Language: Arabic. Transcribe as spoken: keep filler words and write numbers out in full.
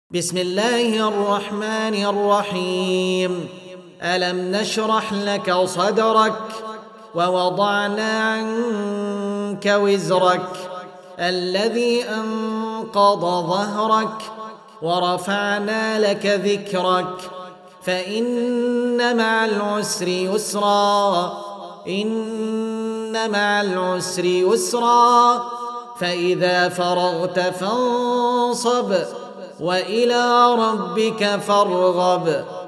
بسم الله الرحمن الرحيم. ألم نشرح لك صدرك ووضعنا عنك وزرك الذي أنقض ظهرك ورفعنا لك ذكرك فإن مع العسر يسرا إن مع العسر يسرا فإذا فرغت فانصب وإلى ربك فارغب.